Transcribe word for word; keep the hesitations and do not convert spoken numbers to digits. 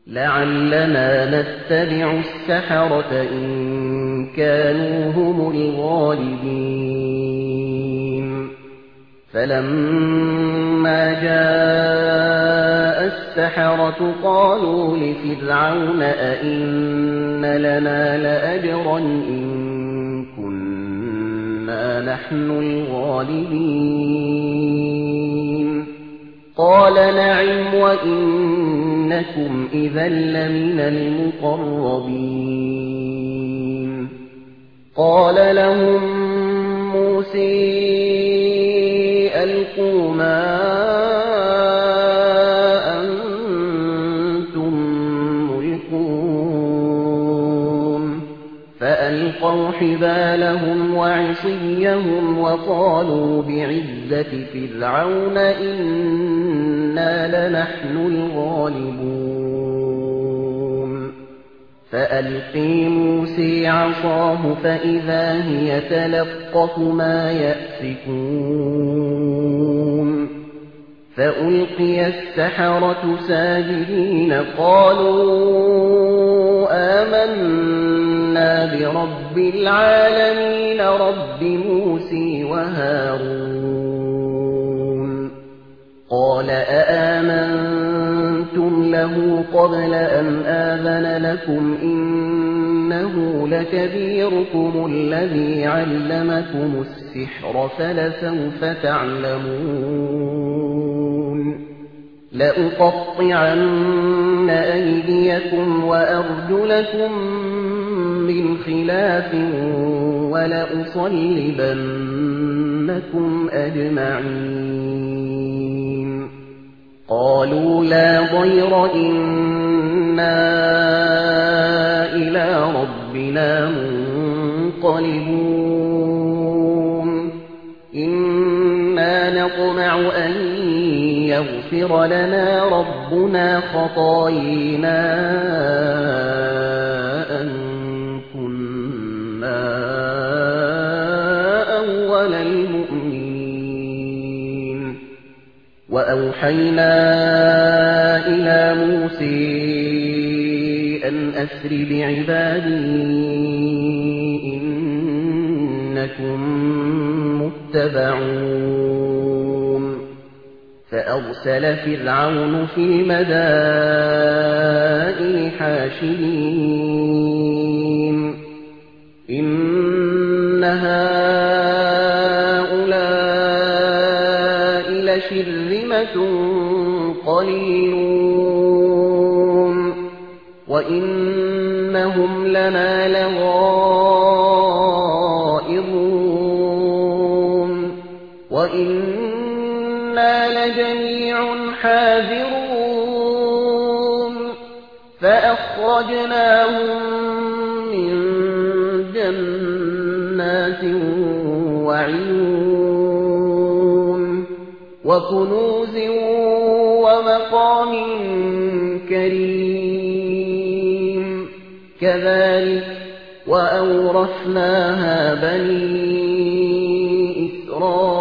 لعلنا نتبع السحرة إن كانوا هم الغالبين فلما جاء السحرة قالوا لفرعون أئن لنا لأجرا إن كنا نحن الغالبين قال نعم وإنكم إذا لمن المقربين قال لهم موسى ألقوا ما أنتم ملقون فألقوا حبالهم وعصيهم وقالوا بعزة فرعون إنا لنحن الغالبون فألقي موسى عصاه فإذا هي تلقف ما يأفكون فألقي السحرة ساجدين قالوا آمنا برب العالمين رب موسى وهارون قال أآمنتم له قبل أن آذن لكم إنه لكبيركم الذي علمكم السحر فلسوف تعلمون لأقطعن أيديكم وأرجلكم من خلاف ولأصلبنكم أجمعين قالوا لا ضير إنا إلى ربنا منقلبون إنا نطمع أن يغفر لنا ربنا خطايانا أن كنا أول المؤمنين وأوحينا إلى موسى أن أسر بعبادي إنكم متبعون فأرسل فرعون في المدائن حاشرين إن هؤلاء لشرذمة قليلون وإنهم لنا لغائظون وإنا لجميع حاذرون فأخرجناهم من جنات وعيون وكنوز ومقام كريم كذلك وأورثناها بني إسرائيل